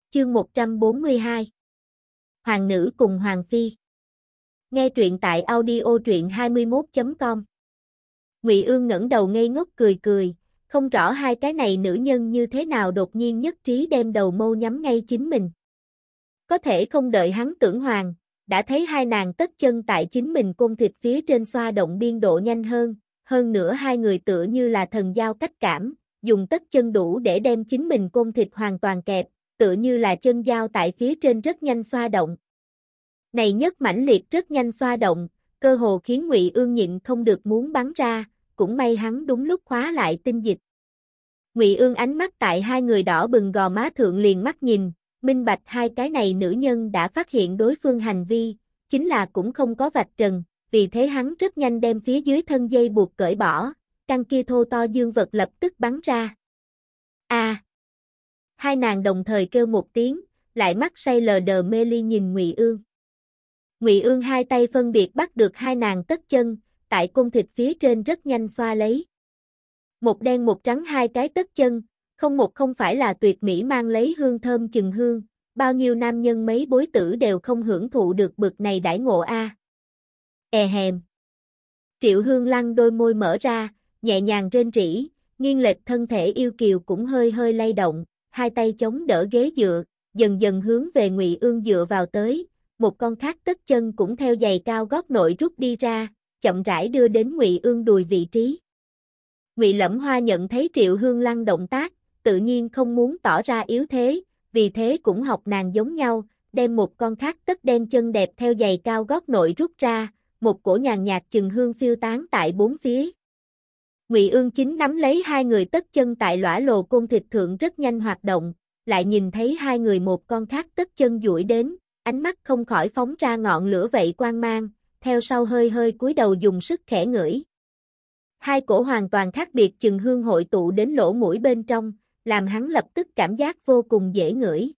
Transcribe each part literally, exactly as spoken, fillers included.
Chương một trăm bốn mươi hai Hoàng nữ cùng Hoàng phi. Nghe truyện tại audio truyện hai mươi mốt chấm com. Ngụy Ương ngẩng đầu ngây ngốc cười cười, không rõ hai cái này nữ nhân như thế nào đột nhiên nhất trí đem đầu mâu nhắm ngay chính mình. Có thể không đợi hắn tưởng hoàng, đã thấy hai nàng tất chân tại chính mình côn thịt phía trên xoa động biên độ nhanh hơn, hơn nữa hai người tựa như là thần giao cách cảm, dùng tất chân đủ để đem chính mình côn thịt hoàn toàn kẹp, tựa như là chân dao tại phía trên rất nhanh xoa động. Này nhất mãnh liệt rất nhanh xoa động, cơ hồ khiến Ngụy Ương nhịn không được muốn bắn ra, cũng may hắn đúng lúc khóa lại tinh dịch. Ngụy Ương ánh mắt tại hai người đỏ bừng gò má thượng liền mắt nhìn, minh bạch hai cái này nữ nhân đã phát hiện đối phương hành vi, chính là cũng không có vạch trần, vì thế hắn rất nhanh đem phía dưới thân dây buộc cởi bỏ, căn kia thô to dương vật lập tức bắn ra. A! À, hai nàng đồng thời kêu một tiếng, lại mắt say lờ đờ mê ly nhìn Ngụy Ương. Ngụy Ương hai tay phân biệt bắt được hai nàng tất chân, tại côn thịt phía trên rất nhanh xoa lấy. Một đen một trắng hai cái tất chân, không một không phải là tuyệt mỹ mang lấy hương thơm chừng hương, bao nhiêu nam nhân mấy bối tử đều không hưởng thụ được bực này đãi ngộ a. À. E hèm. Triệu Hương Lăng đôi môi mở ra, nhẹ nhàng rên rỉ, nghiêng lệch thân thể yêu kiều cũng hơi hơi lay động, hai tay chống đỡ ghế dựa, dần dần hướng về Ngụy Ương dựa vào tới, một con khác tất chân cũng theo giày cao gót nội rút đi ra, chậm rãi đưa đến Ngụy Ương đùi vị trí. Ngụy Lẫm Hoa nhận thấy Triệu Hương Lăng động tác, tự nhiên không muốn tỏ ra yếu thế, vì thế cũng học nàng giống nhau, đem một con khác tất đen chân đẹp theo giày cao gót nội rút ra, một cổ nhàn nhạt chừng hương phiêu tán tại bốn phía. Ngụy Ương chính nắm lấy hai người tất chân tại lõa lồ côn thịt thượng rất nhanh hoạt động, lại nhìn thấy hai người một con khác tất chân duỗi đến, ánh mắt không khỏi phóng ra ngọn lửa vậy quang mang, theo sau hơi hơi cúi đầu dùng sức khẽ ngửi. Hai cổ hoàn toàn khác biệt chừng hương hội tụ đến lỗ mũi bên trong, làm hắn lập tức cảm giác vô cùng dễ ngửi.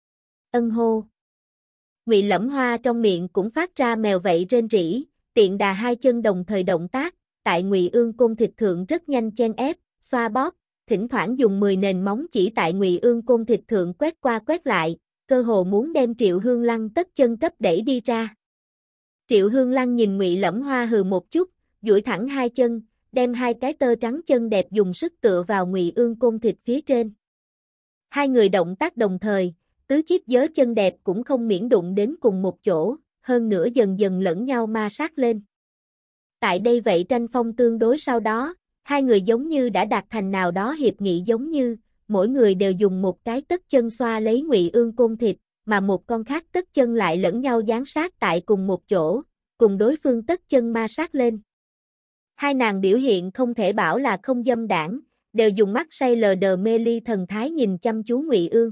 Ân hô. Ngụy Lẫm Hoa trong miệng cũng phát ra mèo vậy rên rỉ, tiện đà hai chân đồng thời động tác, tại Ngụy Ương côn thịt thượng rất nhanh chen ép, xoa bóp, thỉnh thoảng dùng mười nền móng chỉ tại Ngụy Ương côn thịt thượng quét qua quét lại, cơ hồ muốn đem Triệu Hương Lăng tất chân cấp đẩy đi ra. Triệu Hương Lăng nhìn Ngụy Lẫm Hoa hừ một chút, duỗi thẳng hai chân, đem hai cái tơ trắng chân đẹp dùng sức tựa vào Ngụy Ương côn thịt phía trên. Hai người động tác đồng thời, tứ chiếc giớ chân đẹp cũng không miễn đụng đến cùng một chỗ, hơn nữa dần dần lẫn nhau ma sát lên. Tại đây vậy tranh phong tương đối sau đó, hai người giống như đã đạt thành nào đó hiệp nghị giống như, mỗi người đều dùng một cái tất chân xoa lấy Ngụy Ương côn thịt, mà một con khác tất chân lại lẫn nhau dán sát tại cùng một chỗ, cùng đối phương tất chân ma sát lên. Hai nàng biểu hiện không thể bảo là không dâm đảng, đều dùng mắt say lờ đờ mê ly thần thái nhìn chăm chú Ngụy Ương.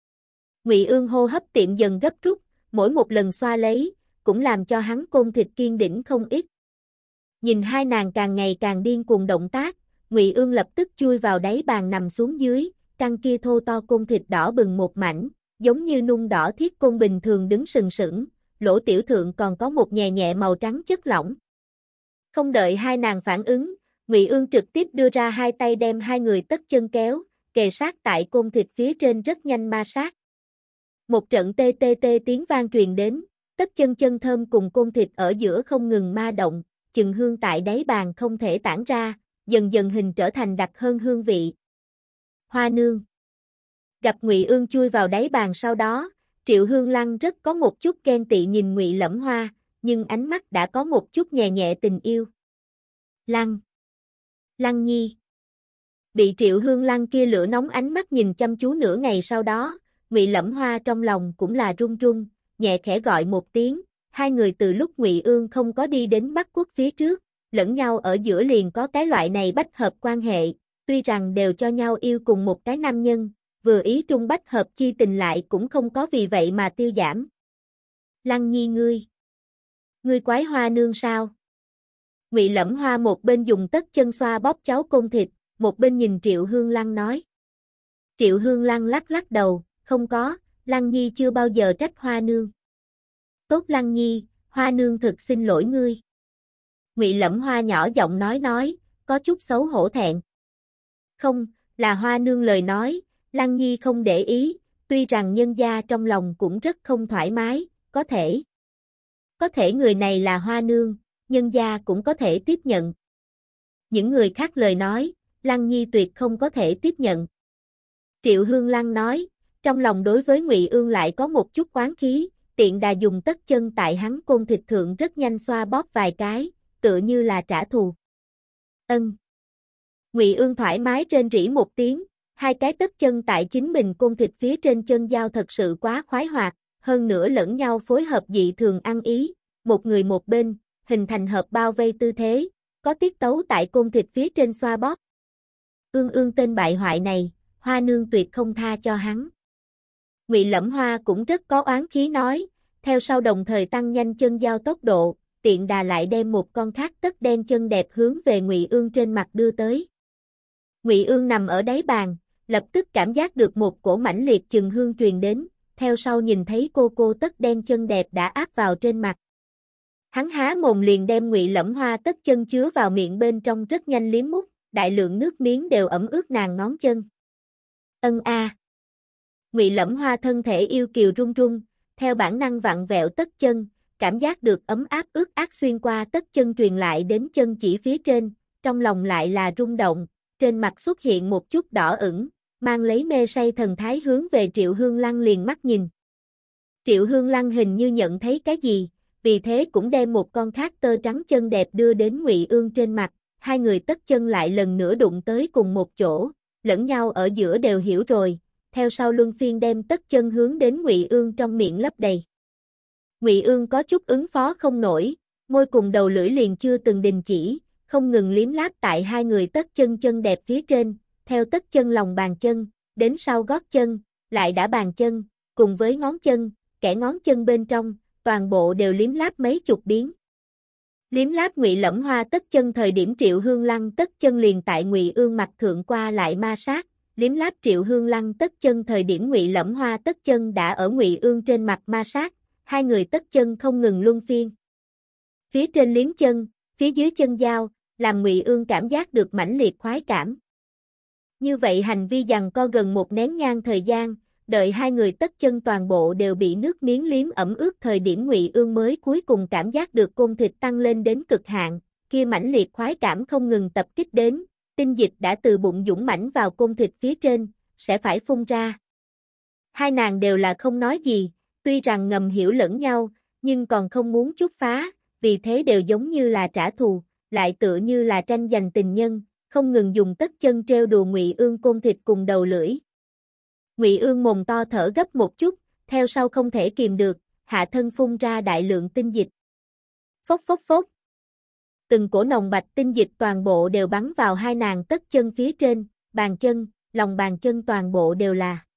Ngụy Ương hô hấp tiệm dần gấp rút, mỗi một lần xoa lấy, cũng làm cho hắn côn thịt kiên đỉnh không ít. Nhìn hai nàng càng ngày càng điên cuồng động tác, Ngụy Ương lập tức chui vào đáy bàn nằm xuống dưới, căn kia thô to côn thịt đỏ bừng một mảnh, giống như nung đỏ thiết côn bình thường đứng sừng sững, lỗ tiểu thượng còn có một nhẹ nhẹ màu trắng chất lỏng. Không đợi hai nàng phản ứng, Ngụy Ương trực tiếp đưa ra hai tay đem hai người tất chân kéo, kề sát tại côn thịt phía trên rất nhanh ma sát. Một trận tê tê tê tiếng vang truyền đến, tất chân chân thơm cùng côn thịt ở giữa không ngừng ma động, chừng hương tại đáy bàn không thể tản ra, dần dần hình trở thành đặc hơn hương vị. Hoa nương. Gặp Ngụy Ương chui vào đáy bàn sau đó, Triệu Hương Lăng rất có một chút ghen tị nhìn Ngụy Lẫm Hoa, nhưng ánh mắt đã có một chút nhẹ nhẹ tình yêu. Lăng. Lăng nhi. Bị Triệu Hương Lăng kia lửa nóng ánh mắt nhìn chăm chú nửa ngày sau đó, Ngụy Lẫm Hoa trong lòng cũng là run run, nhẹ khẽ gọi một tiếng, hai người từ lúc Ngụy Ương không có đi đến Bắc Quốc phía trước, lẫn nhau ở giữa liền có cái loại này bách hợp quan hệ, tuy rằng đều cho nhau yêu cùng một cái nam nhân, vừa ý trung bách hợp chi tình lại cũng không có vì vậy mà tiêu giảm. Lăng nhi ngươi. Ngươi quái Hoa nương sao? Ngụy Lẫm Hoa một bên dùng tất chân xoa bóp cháu côn thịt, một bên nhìn Triệu Hương Lăng nói. Triệu Hương Lăng lắc lắc đầu, không có, Lăng nhi chưa bao giờ trách Hoa nương. Tốt Lăng nhi, Hoa nương thực xin lỗi ngươi. Ngụy Lẫm Hoa nhỏ giọng nói nói, có chút xấu hổ thẹn. Không, là Hoa nương lời nói, Lăng nhi không để ý, tuy rằng nhân gia trong lòng cũng rất không thoải mái, có thể. Có thể người này là Hoa Nương, nhân gia cũng có thể tiếp nhận. Những người khác lời nói, Lăng Nhi tuyệt không có thể tiếp nhận. Triệu Hương Lăng nói, trong lòng đối với Ngụy Ương lại có một chút oán khí, tiện đà dùng tất chân tại hắn côn thịt thượng rất nhanh xoa bóp vài cái, tựa như là trả thù. Ân. Ngụy Ương thoải mái rên rỉ một tiếng, hai cái tất chân tại chính mình côn thịt phía trên chân giao thật sự quá khoái hoạt, hơn nữa lẫn nhau phối hợp dị thường ăn ý, một người một bên, hình thành hợp bao vây tư thế, có tiết tấu tại côn thịt phía trên xoa bóp. Ương Ương tên bại hoại này, Hoa Nương tuyệt không tha cho hắn. Ngụy Lẫm Hoa cũng rất có oán khí nói, theo sau đồng thời tăng nhanh chân giao tốc độ, tiện đà lại đem một con khác tất đen chân đẹp hướng về Ngụy Ương trên mặt đưa tới. Ngụy Ương nằm ở đáy bàn, lập tức cảm giác được một cổ mãnh liệt chừng hương truyền đến, theo sau nhìn thấy cô cô tất đen chân đẹp đã áp vào trên mặt. Hắn há mồm liền đem Ngụy Lẫm Hoa tất chân chứa vào miệng bên trong rất nhanh liếm mút, đại lượng nước miếng đều ẩm ướt nàng ngón chân. Ân a. Ngụy Lẫm Hoa thân thể yêu kiều run run, theo bản năng vặn vẹo tất chân, cảm giác được ấm áp ướt át xuyên qua tất chân truyền lại đến chân chỉ phía trên, trong lòng lại là rung động, trên mặt xuất hiện một chút đỏ ửng, mang lấy mê say thần thái hướng về Triệu Hương Lăng liền mắt nhìn. Triệu Hương Lăng hình như nhận thấy cái gì, vì thế cũng đem một con khác tơ trắng chân đẹp đưa đến Ngụy Ương trên mặt, hai người tất chân lại lần nữa đụng tới cùng một chỗ, lẫn nhau ở giữa đều hiểu rồi, theo sau luân phiên đem tất chân hướng đến Ngụy Ương trong miệng lấp đầy. Ngụy Ương có chút ứng phó không nổi, môi cùng đầu lưỡi liền chưa từng đình chỉ, không ngừng liếm láp tại hai người tất chân chân đẹp phía trên, theo tất chân lòng bàn chân, đến sau gót chân, lại đã bàn chân, cùng với ngón chân, kẻ ngón chân bên trong, toàn bộ đều liếm láp mấy chục biến. Liếm láp Ngụy Lẫm Hoa tất chân thời điểm Triệu Hương Lăng tất chân liền tại Ngụy Ương mặt thượng qua lại ma sát, liếm láp Triệu Hương Lăng tất chân thời điểm Ngụy Lẫm Hoa tất chân đã ở Ngụy Ương trên mặt ma sát, hai người tất chân không ngừng luân phiên. Phía trên liếm chân, phía dưới chân giao, làm Ngụy Ương cảm giác được mãnh liệt khoái cảm. Như vậy hành vi giằng co gần một nén nhang thời gian, đợi hai người tất chân toàn bộ đều bị nước miếng liếm ẩm ướt thời điểm Ngụy Ương mới cuối cùng cảm giác được côn thịt tăng lên đến cực hạn, kia mãnh liệt khoái cảm không ngừng tập kích đến, tinh dịch đã từ bụng dũng mãnh vào côn thịt phía trên, sẽ phải phun ra. Hai nàng đều là không nói gì, tuy rằng ngầm hiểu lẫn nhau, nhưng còn không muốn chút phá, vì thế đều giống như là trả thù, lại tựa như là tranh giành tình nhân, không ngừng dùng tất chân trêu đùa Ngụy Ương côn thịt cùng đầu lưỡi. Ngụy Ương mồm to thở gấp một chút, theo sau không thể kìm được, hạ thân phun ra đại lượng tinh dịch. Phốc phốc phốc. Từng cổ nồng bạch tinh dịch toàn bộ đều bắn vào hai nàng tất chân phía trên, bàn chân, lòng bàn chân toàn bộ đều là.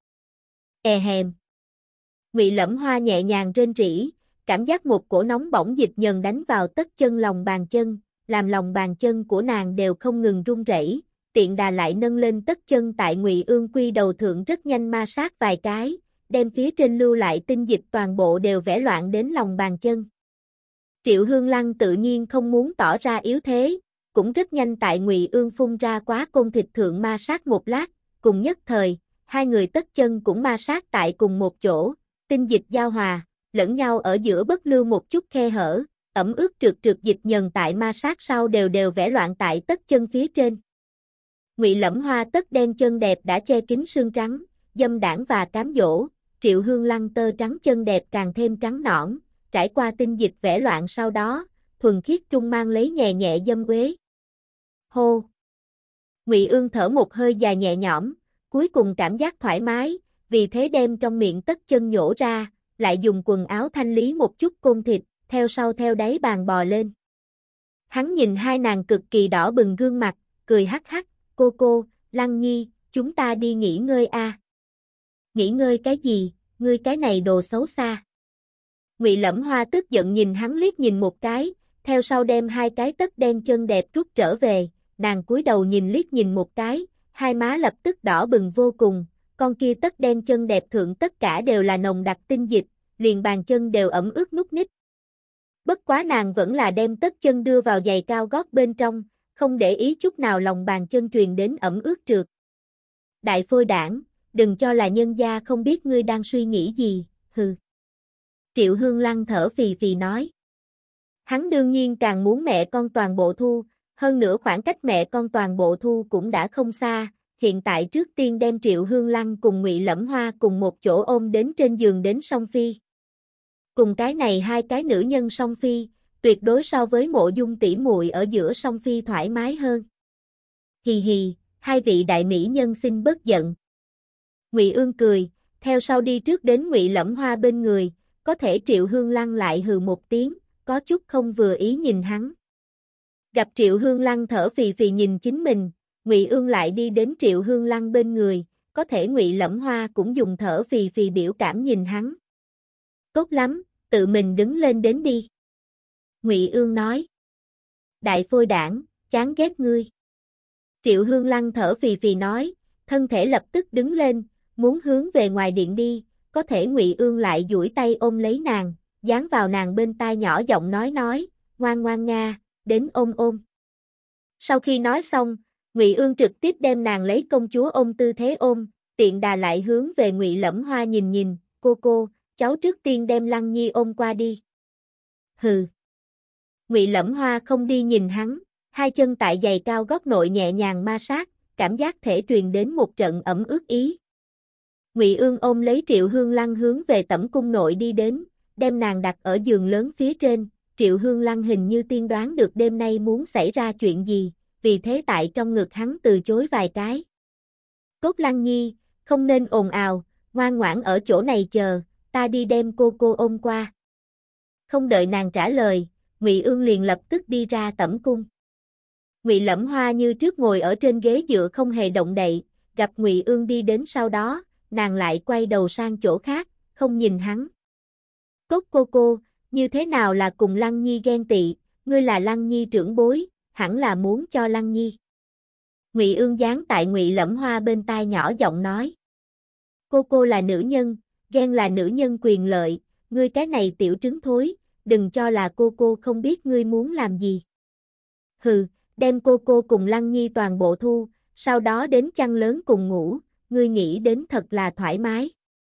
E hèm. Ngụy Lẫm Hoa nhẹ nhàng rên rỉ, cảm giác một cổ nóng bỏng dịch nhờn đánh vào tất chân lòng bàn chân, làm lòng bàn chân của nàng đều không ngừng run rẩy, tiện đà lại nâng lên tất chân tại Ngụy Ương quy đầu thượng rất nhanh ma sát vài cái, đem phía trên lưu lại tinh dịch toàn bộ đều vẽ loạn đến lòng bàn chân. Triệu Hương Lăng tự nhiên không muốn tỏ ra yếu thế, cũng rất nhanh tại Ngụy Ương phun ra quá côn thịt thượng ma sát một lát, cùng nhất thời, hai người tất chân cũng ma sát tại cùng một chỗ, tinh dịch giao hòa, lẫn nhau ở giữa bất lưu một chút khe hở, ẩm ướt trượt trượt dịch nhờn tại ma sát sau đều đều vẽ loạn tại tất chân phía trên. Ngụy Lẫm Hoa tất đen chân đẹp đã che kín xương trắng, dâm đãng và cám dỗ, Triệu Hương Lăng tơ trắng chân đẹp càng thêm trắng nõn, trải qua tinh dịch vẽ loạn sau đó, thuần khiết trung mang lấy nhẹ nhẹ dâm uế. Hô! Ngụy Ương thở một hơi dài nhẹ nhõm, cuối cùng cảm giác thoải mái, vì thế đem trong miệng tất chân nhổ ra, lại dùng quần áo thanh lý một chút côn thịt, theo sau theo đáy bàn bò lên. Hắn nhìn hai nàng cực kỳ đỏ bừng gương mặt, cười hắc hắc, cô cô, Lăng Nhi, chúng ta đi nghỉ ngơi a. À. Nghỉ ngơi cái gì, ngươi cái này đồ xấu xa. Ngụy Lẫm Hoa tức giận nhìn hắn liếc nhìn một cái, theo sau đem hai cái tất đen chân đẹp rút trở về, nàng cúi đầu nhìn liếc nhìn một cái, hai má lập tức đỏ bừng vô cùng, con kia tất đen chân đẹp thượng tất cả đều là nồng đặc tinh dịch, liền bàn chân đều ẩm ướt nút nít. Bất quá nàng vẫn là đem tất chân đưa vào giày cao gót bên trong, không để ý chút nào lòng bàn chân truyền đến ẩm ướt trượt. Đại phôi đảng, đừng cho là nhân gia không biết ngươi đang suy nghĩ gì, hừ. Triệu Hương Lăng thở phì phì nói. Hắn đương nhiên càng muốn mẹ con toàn bộ thu, hơn nữa khoảng cách mẹ con toàn bộ thu cũng đã không xa, hiện tại trước tiên đem Triệu Hương Lăng cùng Ngụy Lẫm Hoa cùng một chỗ ôm đến trên giường đến song phi. Cùng cái này hai cái nữ nhân song phi, tuyệt đối so với Mộ Dung tỷ muội ở giữa song phi thoải mái hơn. Hì hì, hai vị đại mỹ nhân xin bớt giận. Ngụy Ương cười, theo sau đi trước đến Ngụy Lẫm Hoa bên người, có thể Triệu Hương Lăng lại hừ một tiếng, có chút không vừa ý nhìn hắn. Gặp Triệu Hương Lăng thở phì phì nhìn chính mình, Ngụy Ương lại đi đến Triệu Hương Lăng bên người, có thể Ngụy Lẫm Hoa cũng dùng thở phì phì biểu cảm nhìn hắn. Tốt lắm, tự mình đứng lên đến đi. Ngụy Ương nói. Đại phôi đảng, chán ghét ngươi. Triệu Hương Lăng thở phì phì nói, thân thể lập tức đứng lên, muốn hướng về ngoài điện đi, có thể Ngụy Ương lại duỗi tay ôm lấy nàng, dán vào nàng bên tai nhỏ giọng nói nói, ngoan ngoan nga, đến ôm ôm. Sau khi nói xong, Ngụy Ương trực tiếp đem nàng lấy công chúa ôm tư thế ôm, tiện đà lại hướng về Ngụy Lẫm Hoa nhìn nhìn, cô cô, cháu trước tiên đem Lăng Nhi ôm qua đi. Hừ. Ngụy Lẫm Hoa không đi nhìn hắn, hai chân tại giày cao gót nội nhẹ nhàng ma sát, cảm giác thể truyền đến một trận ẩm ướt ý. Ngụy Ương ôm lấy Triệu Hương Lăng hướng về tẩm cung nội đi đến, đem nàng đặt ở giường lớn phía trên, Triệu Hương Lăng hình như tiên đoán được đêm nay muốn xảy ra chuyện gì, vì thế tại trong ngực hắn từ chối vài cái. Cốt Lăng Nhi, không nên ồn ào, ngoan ngoãn ở chỗ này chờ, ta đi đem cô cô ôm qua. Không đợi nàng trả lời, Ngụy Ương liền lập tức đi ra tẩm cung. Ngụy Lẫm Hoa như trước ngồi ở trên ghế dựa không hề động đậy, gặp Ngụy Ương đi đến sau đó, nàng lại quay đầu sang chỗ khác, không nhìn hắn. Cốt cô cô, như thế nào là cùng Lăng Nhi ghen tị, ngươi là Lăng Nhi trưởng bối, hẳn là muốn cho Lăng Nhi. Ngụy Ương dán tại Ngụy Lẫm Hoa bên tai nhỏ giọng nói. Cô cô là nữ nhân, ghen là nữ nhân quyền lợi, ngươi cái này tiểu trứng thối, đừng cho là cô cô không biết ngươi muốn làm gì. Hừ, đem cô cô cùng Lăng Nhi toàn bộ thu, sau đó đến chăn lớn cùng ngủ, ngươi nghĩ đến thật là thoải mái.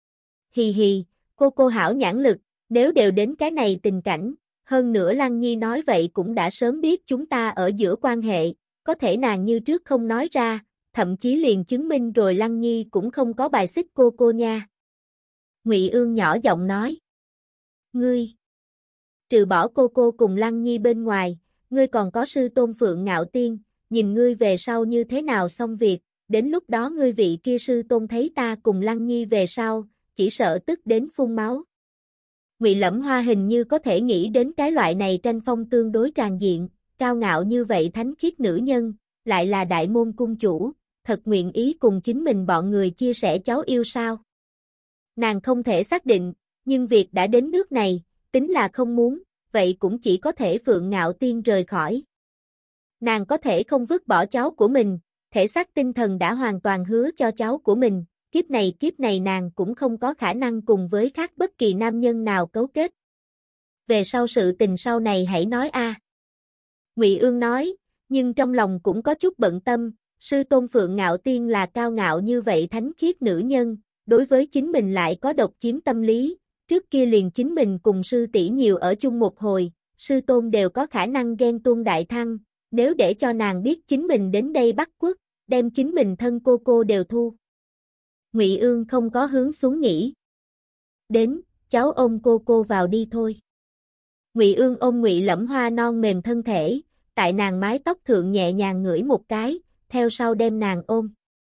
Hì hì, cô cô hảo nhãn lực, nếu đều đến cái này tình cảnh, hơn nữa Lăng Nhi nói vậy cũng đã sớm biết chúng ta ở giữa quan hệ, có thể nàng như trước không nói ra, thậm chí liền chứng minh rồi Lăng Nhi cũng không có bài xích cô cô nha. Ngụy Ương nhỏ giọng nói. Ngươi, trừ bỏ cô cô cùng Lăng Nhi bên ngoài, ngươi còn có sư tôn Phượng Ngạo Tiên, nhìn ngươi về sau như thế nào xong việc, đến lúc đó ngươi vị kia sư tôn thấy ta cùng Lăng Nhi về sau, chỉ sợ tức đến phun máu. Ngụy Lẫm Hoa hình như có thể nghĩ đến cái loại này tranh phong tương đối tràn diện, cao ngạo như vậy thánh khiết nữ nhân, lại là đại môn cung chủ, thật nguyện ý cùng chính mình bọn người chia sẻ cháu yêu sao. Nàng không thể xác định, nhưng việc đã đến nước này, tính là không muốn, vậy cũng chỉ có thể Phượng Ngạo Tiên rời khỏi. Nàng có thể không vứt bỏ cháu của mình, thể xác tinh thần đã hoàn toàn hứa cho cháu của mình, kiếp này kiếp này nàng cũng không có khả năng cùng với khác bất kỳ nam nhân nào cấu kết. Về sau sự tình sau này hãy nói a. Ngụy Ương nói, nhưng trong lòng cũng có chút bận tâm, sư tôn Phượng Ngạo Tiên là cao ngạo như vậy thánh khiết nữ nhân, đối với chính mình lại có độc chiếm tâm lý, trước kia liền chính mình cùng sư tỷ nhiều ở chung một hồi, sư tôn đều có khả năng ghen tuông đại thăng, nếu để cho nàng biết chính mình đến đây bắt quốc, đem chính mình thân cô cô đều thu. Ngụy Ương không có hướng xuống nghĩ. Đến, cháu ôm cô cô vào đi thôi. Ngụy Ương ôm Ngụy Lẫm Hoa non mềm thân thể, tại nàng mái tóc thượng nhẹ nhàng ngửi một cái, theo sau đem nàng ôm.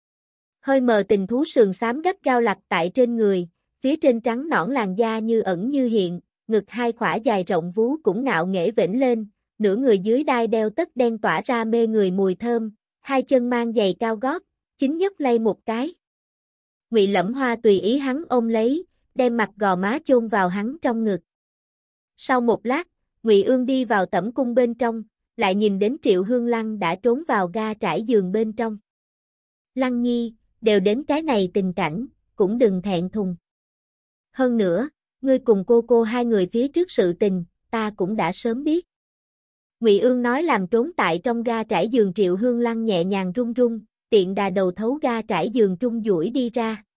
Hơi mờ tình thú sườn xám gắt gao lặt tại trên người, phía trên trắng nõn làn da như ẩn như hiện, ngực hai khỏa dài rộng vú cũng ngạo nghễ vểnh lên, nửa người dưới đai đeo tất đen tỏa ra mê người mùi thơm, hai chân mang giày cao gót, chính nhất lay một cái. Ngụy Lẫm Hoa tùy ý hắn ôm lấy, đem mặt gò má chôn vào hắn trong ngực. Sau một lát, Ngụy Ương đi vào tẩm cung bên trong, lại nhìn đến Triệu Hương Lăng đã trốn vào ga trải giường bên trong. Lăng Nhi, đều đến cái này tình cảnh, cũng đừng thẹn thùng. Hơn nữa, ngươi cùng cô cô hai người phía trước sự tình, ta cũng đã sớm biết. Ngụy Ương nói làm trốn tại trong ga trải giường Triệu Hương Lăng nhẹ nhàng run run, tiện đà đầu thấu ga trải giường trung duỗi đi ra.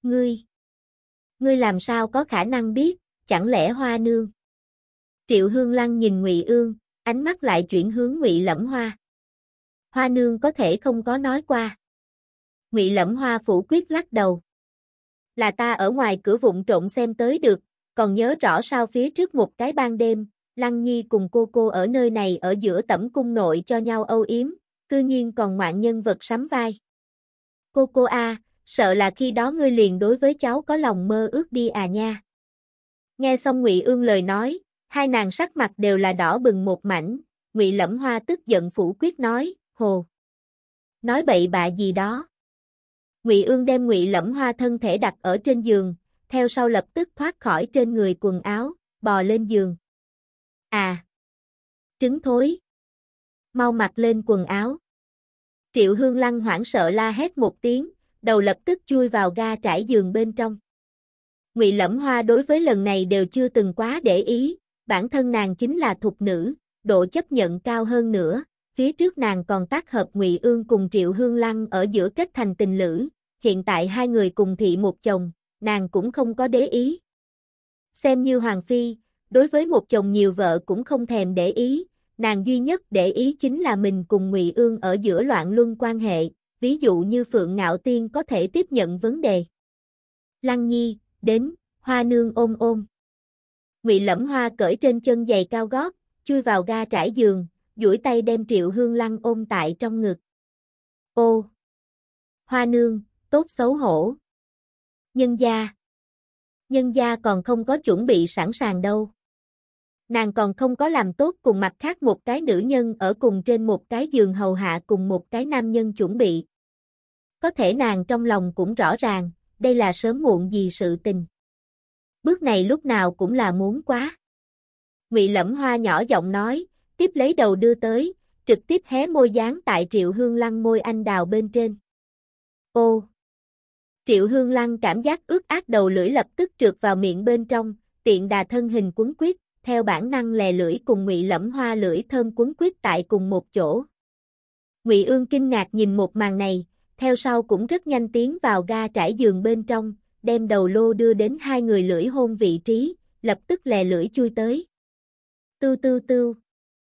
Ngươi, ngươi làm sao có khả năng biết, chẳng lẽ Hoa nương? Triệu Hương Lăng nhìn Ngụy Ương, ánh mắt lại chuyển hướng Ngụy Lẫm Hoa. Hoa nương có thể không có nói qua. Ngụy Lẫm Hoa phủ quyết lắc đầu. Là ta ở ngoài cửa vụng trộm xem tới được, còn nhớ rõ sao phía trước một cái ban đêm, Lăng Nhi cùng cô cô ở nơi này ở giữa tẩm cung nội cho nhau âu yếm, cư nhiên còn ngoạn nhân vật sắm vai. Cô cô a, sợ là khi đó ngươi liền đối với cháu có lòng mơ ước đi à nha. Nghe xong Ngụy Ương lời nói, hai nàng sắc mặt đều là đỏ bừng một mảnh, Ngụy Lẫm Hoa tức giận phủ quyết nói, hồ. Nói bậy bạ gì đó. Ngụy Ương đem Ngụy Lẫm Hoa thân thể đặt ở trên giường, theo sau lập tức thoát khỏi trên người quần áo, bò lên giường. À! Trứng thối! Mau mặc lên quần áo. Triệu Hương Lăng hoảng sợ la hét một tiếng, đầu lập tức chui vào ga trải giường bên trong. Ngụy Lẫm Hoa đối với lần này đều chưa từng quá để ý, bản thân nàng chính là thục nữ, độ chấp nhận cao hơn nữa, phía trước nàng còn tác hợp Ngụy Ương cùng Triệu Hương Lăng ở giữa kết thành tình lữ, hiện tại hai người cùng thị một chồng, nàng cũng không có để ý. Xem như Hoàng Phi, đối với một chồng nhiều vợ cũng không thèm để ý, nàng duy nhất để ý chính là mình cùng Ngụy Ương ở giữa loạn luân quan hệ, ví dụ như Phượng Ngạo Tiên có thể tiếp nhận vấn đề. Lăng Nhi, đến, Hoa nương ôm ôm. Ngụy Lẫm Hoa cởi trên chân giày cao gót, chui vào ga trải giường, duỗi tay đem Triệu Hương Lăng ôm tại trong ngực. Ô! Hoa nương, tốt xấu hổ. Nhân gia. Nhân gia còn không có chuẩn bị sẵn sàng đâu. Nàng còn không có làm tốt cùng mặt khác một cái nữ nhân ở cùng trên một cái giường hầu hạ cùng một cái nam nhân chuẩn bị. Có thể nàng trong lòng cũng rõ ràng, đây là sớm muộn gì sự tình. Bước này lúc nào cũng là muốn quá. Ngụy Lẫm Hoa nhỏ giọng nói, tiếp lấy đầu đưa tới, trực tiếp hé môi dán tại Triệu Hương Lăng môi anh đào bên trên. Ô! Triệu Hương Lăng cảm giác ướt át đầu lưỡi lập tức trượt vào miệng bên trong, tiện đà thân hình quấn quýt, theo bản năng lè lưỡi cùng Ngụy Lẫm Hoa lưỡi thơm quấn quýt tại cùng một chỗ. Ngụy Ương kinh ngạc nhìn một màn này, theo sau cũng rất nhanh tiến vào ga trải giường bên trong, đem đầu lô đưa đến hai người lưỡi hôn vị trí, lập tức lè lưỡi chui tới. Tưu tưu tưu.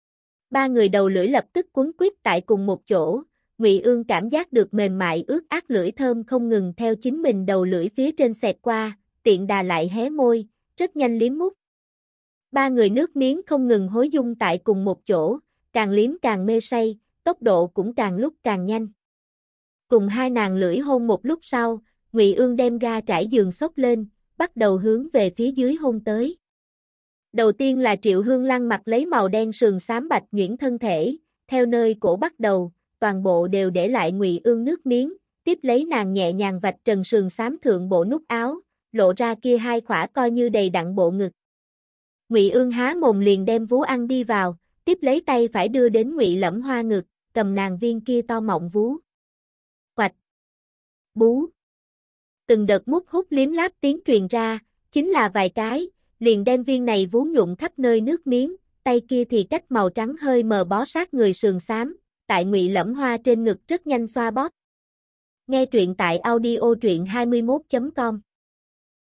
Ba người đầu lưỡi lập tức quấn quýt tại cùng một chỗ, Ngụy Ương cảm giác được mềm mại ướt át lưỡi thơm không ngừng theo chính mình đầu lưỡi phía trên xẹt qua, tiện đà lại hé môi, rất nhanh liếm mút. Ba người nước miếng không ngừng hối dung tại cùng một chỗ, càng liếm càng mê say, tốc độ cũng càng lúc càng nhanh. Cùng hai nàng lưỡi hôn một lúc sau, Ngụy Ương đem ga trải giường xốc lên, bắt đầu hướng về phía dưới hôn tới. Đầu tiên là Triệu Hương Lăng mặc lấy màu đen sườn xám bạch nhuyễn thân thể, theo nơi cổ bắt đầu, toàn bộ đều để lại Ngụy Ương nước miếng, tiếp lấy nàng nhẹ nhàng vạch trần sườn xám thượng bộ nút áo, lộ ra kia hai khỏa coi như đầy đặn bộ ngực. Ngụy Ương há mồm liền đem vú ăn đi vào, tiếp lấy tay phải đưa đến Ngụy Lẫm Hoa ngực, cầm nàng viên kia to mọng vú. Quạch! Bú! Từng đợt mút hút liếm láp tiếng truyền ra, chính là vài cái, liền đem viên này vú nhuộm khắp nơi nước miếng, tay kia thì cách màu trắng hơi mờ bó sát người sườn xám, tại Ngụy Lẫm Hoa trên ngực rất nhanh xoa bóp. Nghe truyện tại audio truyện hai mươi mốt chấm com